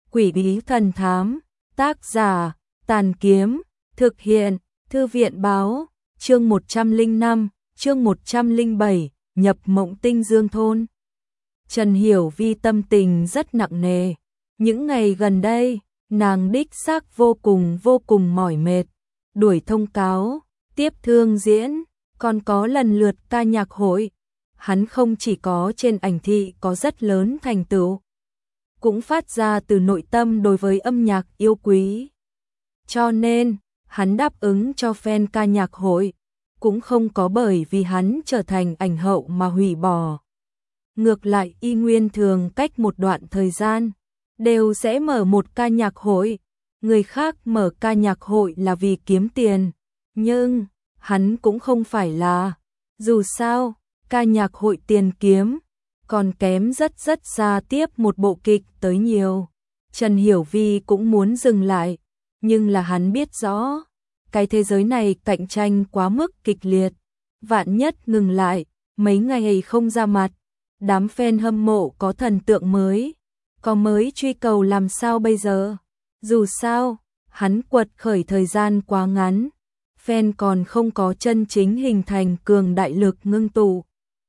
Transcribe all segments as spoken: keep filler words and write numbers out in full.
Quỷ bí thần thám, tác giả, Tàn Kiếm, thực hiện, Thư viện báo, chương một trăm lẻ năm, chương một trăm lẻ bảy, nhập mộng Tinh Dương thôn. Trần Hiểu Vi tâm tình rất nặng nề. Những ngày gần đây, nàng đích xác vô cùng vô cùng mỏi mệt. Đuổi thông cáo, tiếp thương diễn, còn có lần lượt ca nhạc hội. Hắn không chỉ có trên ảnh thị có rất lớn thành tựu, cũng phát ra từ nội tâm đối với âm nhạc yêu quý. Cho nên, hắn đáp ứng cho fan ca nhạc hội, cũng không có bởi vì hắn trở thành ảnh hậu mà hủy bỏ. Ngược lại y nguyên thường cách một đoạn thời gian, đều sẽ mở một ca nhạc hội. Người khác mở ca nhạc hội là vì kiếm tiền, nhưng hắn cũng không phải là. Dù sao, ca nhạc hội tiền kiếm còn kém rất rất xa tiếp một bộ kịch tới nhiều. Trần Hiểu Vi cũng muốn dừng lại, nhưng là hắn biết rõ, cái thế giới này cạnh tranh quá mức kịch liệt. Vạn nhất ngừng lại, mấy ngày không ra mặt, đám fan hâm mộ có thần tượng mới, có mới truy cầu làm sao bây giờ? Dù sao, hắn quật khởi thời gian quá ngắn, fan còn không có chân chính hình thành cường đại lực ngưng tụ,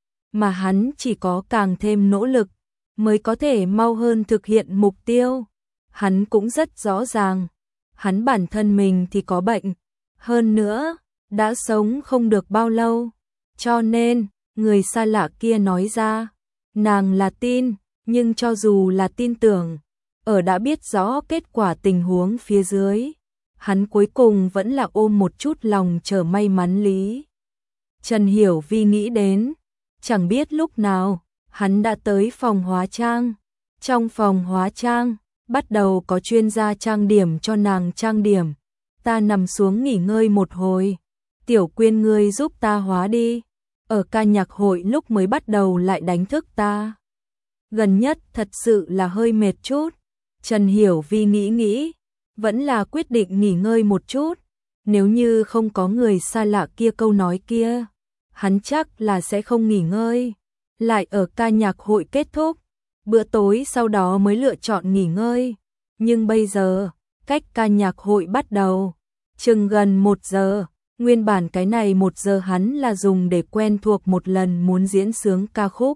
mà hắn chỉ có càng thêm nỗ lực mới có thể mau hơn thực hiện mục tiêu. Hắn cũng rất rõ ràng, hắn bản thân mình thì có bệnh, hơn nữa, đã sống không được bao lâu, cho nên, người xa lạ kia nói ra, nàng là tin, nhưng cho dù là tin tưởng, ở đã biết rõ kết quả tình huống phía dưới, hắn cuối cùng vẫn là ôm một chút lòng chờ may mắn lý. Trần Hiểu Vi nghĩ đến, chẳng biết lúc nào, hắn đã tới phòng hóa trang. Trong phòng hóa trang, bắt đầu có chuyên gia trang điểm cho nàng trang điểm. Ta nằm xuống nghỉ ngơi một hồi. Tiểu Quyên ngươi giúp ta hóa đi. Ở ca nhạc hội lúc mới bắt đầu lại đánh thức ta. Gần nhất thật sự là hơi mệt chút. Trần Hiểu Vi nghĩ nghĩ, vẫn là quyết định nghỉ ngơi một chút. Nếu như không có người xa lạ kia câu nói kia, hắn chắc là sẽ không nghỉ ngơi. Lại ở ca nhạc hội kết thúc, bữa tối sau đó mới lựa chọn nghỉ ngơi. Nhưng bây giờ, cách ca nhạc hội bắt đầu, chừng gần một giờ, nguyên bản cái này một giờ hắn là dùng để quen thuộc một lần muốn diễn sướng ca khúc.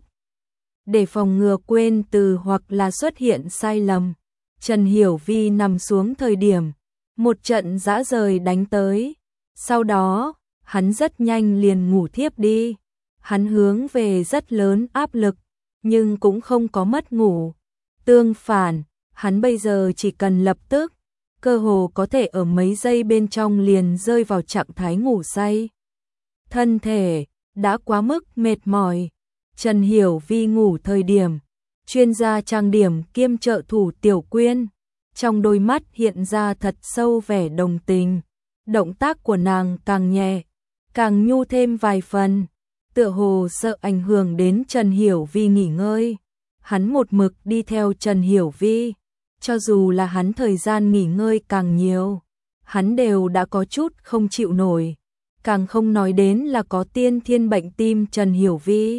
Để phòng ngừa quên từ hoặc là xuất hiện sai lầm, Trần Hiểu Vi nằm xuống thời điểm, một trận dã rời đánh tới. Sau đó, hắn rất nhanh liền ngủ thiếp đi. Hắn hướng về rất lớn áp lực, nhưng cũng không có mất ngủ. Tương phản, hắn bây giờ chỉ cần lập tức, cơ hồ có thể ở mấy giây bên trong liền rơi vào trạng thái ngủ say. Thân thể đã quá mức mệt mỏi. Trần Hiểu Vi ngủ thời điểm, chuyên gia trang điểm kiêm trợ thủ Tiểu Quyên, trong đôi mắt hiện ra thật sâu vẻ đồng tình. Động tác của nàng càng nhẹ, càng nhu thêm vài phần, tựa hồ sợ ảnh hưởng đến Trần Hiểu Vi nghỉ ngơi. Hắn một mực đi theo Trần Hiểu Vi, cho dù là hắn thời gian nghỉ ngơi càng nhiều, hắn đều đã có chút không chịu nổi, càng không nói đến là có tiên thiên bệnh tim Trần Hiểu Vi.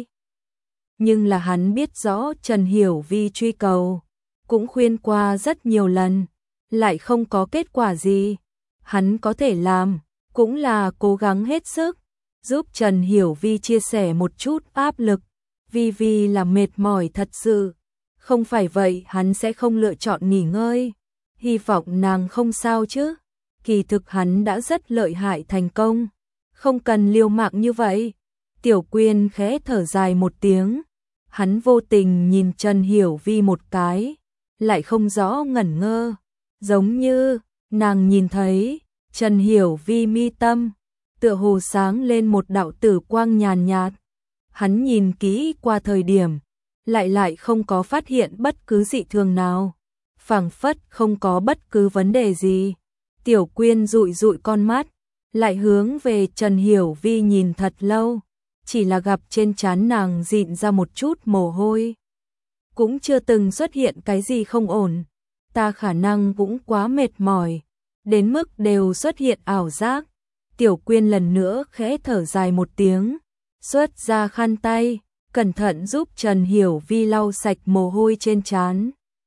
Nhưng là hắn biết rõ Trần Hiểu Vi truy cầu, cũng khuyên qua rất nhiều lần, lại không có kết quả gì. Hắn có thể làm, cũng là cố gắng hết sức, giúp Trần Hiểu Vi chia sẻ một chút áp lực. Vi Vi là mệt mỏi thật sự, không phải vậy hắn sẽ không lựa chọn nghỉ ngơi. Hy vọng nàng không sao chứ. Kỳ thực hắn đã rất lợi hại thành công, không cần liều mạng như vậy. Tiểu Quyên khẽ thở dài một tiếng, hắn vô tình nhìn Trần Hiểu Vi một cái, lại không rõ ngẩn ngơ, giống như nàng nhìn thấy Trần Hiểu Vi mi tâm, tựa hồ sáng lên một đạo tử quang nhàn nhạt. Hắn nhìn kỹ qua thời điểm, lại lại không có phát hiện bất cứ dị thường nào, phảng phất không có bất cứ vấn đề gì. Tiểu Quyên dụi dụi con mắt, lại hướng về Trần Hiểu Vi nhìn thật lâu, chỉ là gặp trên trán nàng dịn ra một chút mồ hôi. Cũng chưa từng xuất hiện cái gì không ổn, ta khả năng cũng quá mệt mỏi, đến mức đều xuất hiện ảo giác. Tiểu Quyên lần nữa khẽ thở dài một tiếng, xuất ra khăn tay, cẩn thận giúp Trần Hiểu Vi lau sạch mồ hôi trên trán.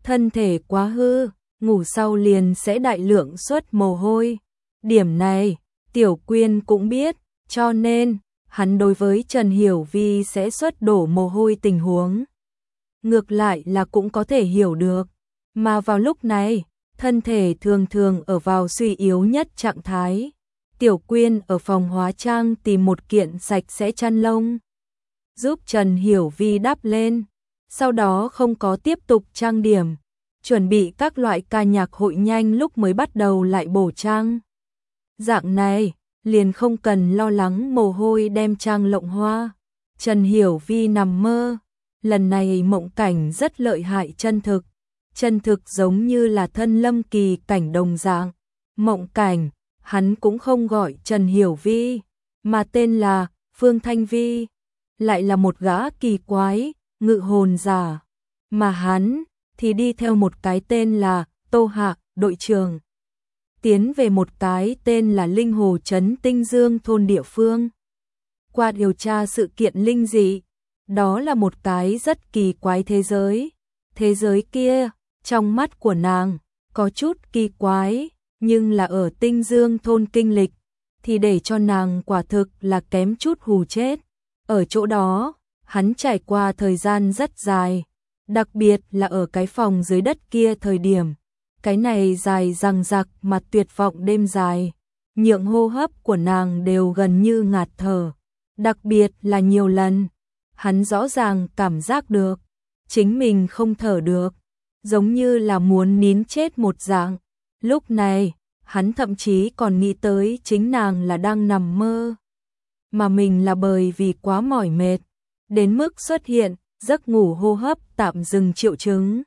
thân thể quá hư, ngủ sau liền sẽ đại lượng xuất mồ hôi. Điểm này, Tiểu Quyên cũng biết, cho nên, hắn đối với Trần Hiểu Vi sẽ xuất đổ mồ hôi tình huống. Ngược lại là cũng có thể hiểu được, mà vào lúc này, thân thể thường thường ở vào suy yếu nhất trạng thái. Tiểu Quyên ở phòng hóa trang tìm một kiện sạch sẽ chăn lông, giúp Trần Hiểu Vi đắp lên, sau đó không có tiếp tục trang điểm, chuẩn bị các loại ca nhạc hội nhanh lúc mới bắt đầu lại bổ trang. Dạng này, liền không cần lo lắng mồ hôi đem trang lộng hoa. Trần Hiểu Vi nằm mơ, lần này mộng cảnh rất lợi hại chân thực, chân thực giống như là thân lâm kỳ cảnh đồng dạng. Mộng cảnh, hắn cũng không gọi Trần Hiểu Vi, mà tên là Phương Thanh Vi, lại là một gã kỳ quái, ngự hồn giả, mà hắn thì đi theo một cái tên là Tô Hạ, đội trưởng, tiến về một cái tên là Linh Hồ trấn Tinh Dương thôn địa phương. Qua điều tra sự kiện linh dị, đó là một cái rất kỳ quái thế giới. Thế giới kia, trong mắt của nàng, có chút kỳ quái, nhưng là ở Tinh Dương thôn kinh lịch, thì để cho nàng quả thực là kém chút hù chết. Ở chỗ đó, hắn trải qua thời gian rất dài, đặc biệt là ở cái phòng dưới đất kia thời điểm. Cái này dài dằng dặc mà tuyệt vọng đêm dài, nhượng hô hấp của nàng đều gần như ngạt thở. Đặc biệt là nhiều lần, hắn rõ ràng cảm giác được, chính mình không thở được, giống như là muốn nín chết một dạng. Lúc này, hắn thậm chí còn nghĩ tới chính nàng là đang nằm mơ, mà mình là bởi vì quá mỏi mệt, đến mức xuất hiện giấc ngủ hô hấp tạm dừng triệu chứng.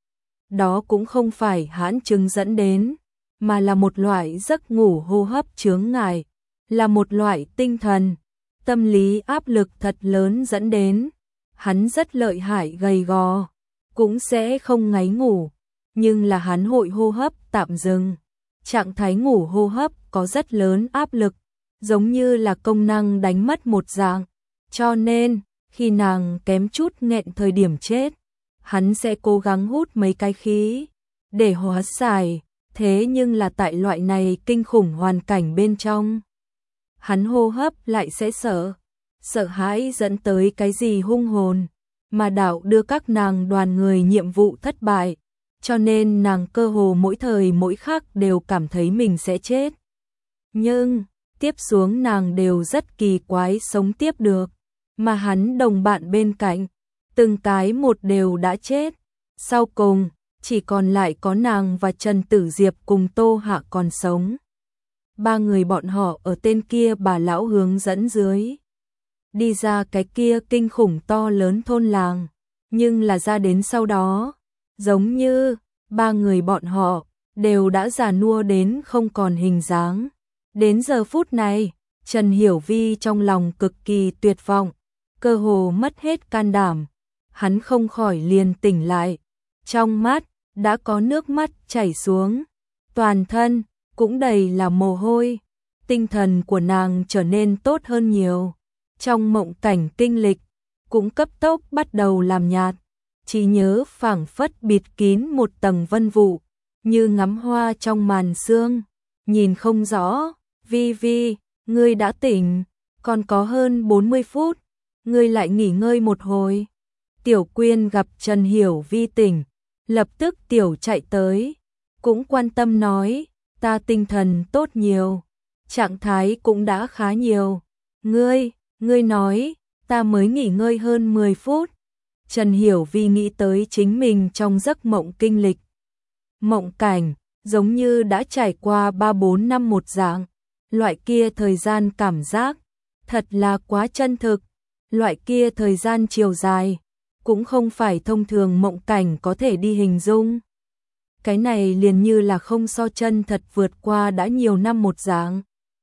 Đó cũng không phải hãn chứng dẫn đến, mà là một loại giấc ngủ hô hấp chướng ngại, là một loại tinh thần, tâm lý áp lực thật lớn dẫn đến. Hắn rất lợi hại gầy gò, cũng sẽ không ngáy ngủ, nhưng là hắn hội hô hấp tạm dừng. Trạng thái ngủ hô hấp có rất lớn áp lực, giống như là công năng đánh mất một dạng. Cho nên, khi nàng kém chút nghẹn thời điểm chết, hắn sẽ cố gắng hút mấy cái khí để hóa giải. Thế nhưng là tại loại này kinh khủng hoàn cảnh bên trong, hắn hô hấp lại sẽ sợ, sợ hãi dẫn tới cái gì hung hồn, mà đạo đưa các nàng đoàn người nhiệm vụ thất bại, cho nên nàng cơ hồ mỗi thời mỗi khắc đều cảm thấy mình sẽ chết. Nhưng, tiếp xuống nàng đều rất kỳ quái sống tiếp được, mà hắn đồng bạn bên cạnh, từng cái một đều đã chết. Sau cùng, chỉ còn lại có nàng và Trần Tử Diệp cùng Tô Hạ còn sống. Ba người bọn họ ở tên kia bà lão hướng dẫn dưới, đi ra cái kia kinh khủng to lớn thôn làng, nhưng là ra đến sau đó, giống như ba người bọn họ đều đã già nua đến không còn hình dáng. Đến giờ phút này, Trần Hiểu Vi trong lòng cực kỳ tuyệt vọng, cơ hồ mất hết can đảm. Hắn không khỏi liền tỉnh lại, trong mắt đã có nước mắt chảy xuống, toàn thân cũng đầy là mồ hôi. Tinh thần của nàng trở nên tốt hơn nhiều, trong mộng cảnh kinh lịch cũng cấp tốc bắt đầu làm nhạt, trí nhớ phảng phất bịt kín một tầng vân vụ, như ngắm hoa trong màn sương, nhìn không rõ. Vi Vi, ngươi đã tỉnh, còn có hơn bốn mươi phút, ngươi lại nghỉ ngơi một hồi. Tiểu Quyên gặp Trần Hiểu Vi tỉnh, lập tức tiểu chạy tới, cũng quan tâm nói, ta tinh thần tốt nhiều, trạng thái cũng đã khá nhiều. Ngươi, ngươi nói, ta mới nghỉ ngơi hơn mười phút. Trần Hiểu Vi nghĩ tới chính mình trong giấc mộng kinh lịch. Mộng cảnh, giống như đã trải qua ba bốn năm một dạng, loại kia thời gian cảm giác, thật là quá chân thực, loại kia thời gian chiều dài, cũng không phải thông thường mộng cảnh có thể đi hình dung. Cái này liền như là không so chân thật vượt qua đã nhiều năm một dạng.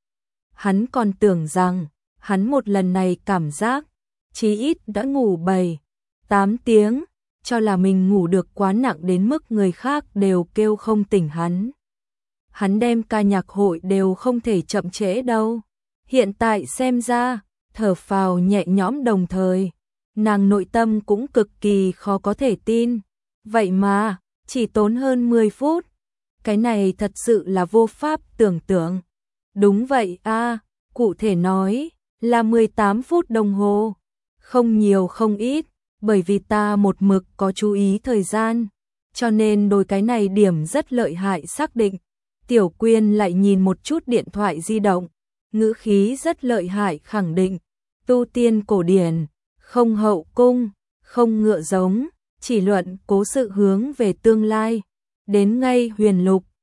Hắn còn tưởng rằng, hắn một lần này cảm giác, chí ít đã ngủ bảy, tám tiếng, cho là mình ngủ được quá nặng đến mức người khác đều kêu không tỉnh hắn. Hắn đem ca nhạc hội đều không thể chậm trễ đâu. Hiện tại xem ra, thở phào nhẹ nhõm đồng thời, nàng nội tâm cũng cực kỳ khó có thể tin. Vậy mà, chỉ tốn hơn mười phút. Cái này thật sự là vô pháp tưởng tượng. Đúng vậy a, cụ thể nói là mười tám phút đồng hồ. Không nhiều không ít, bởi vì ta một mực có chú ý thời gian, cho nên đôi cái này điểm rất lợi hại xác định. Tiểu Quyên lại nhìn một chút điện thoại di động, ngữ khí rất lợi hại khẳng định, tu tiên cổ điển, không hậu cung, không ngựa giống, chỉ luận cố sự hướng về tương lai, đến ngay huyền lục,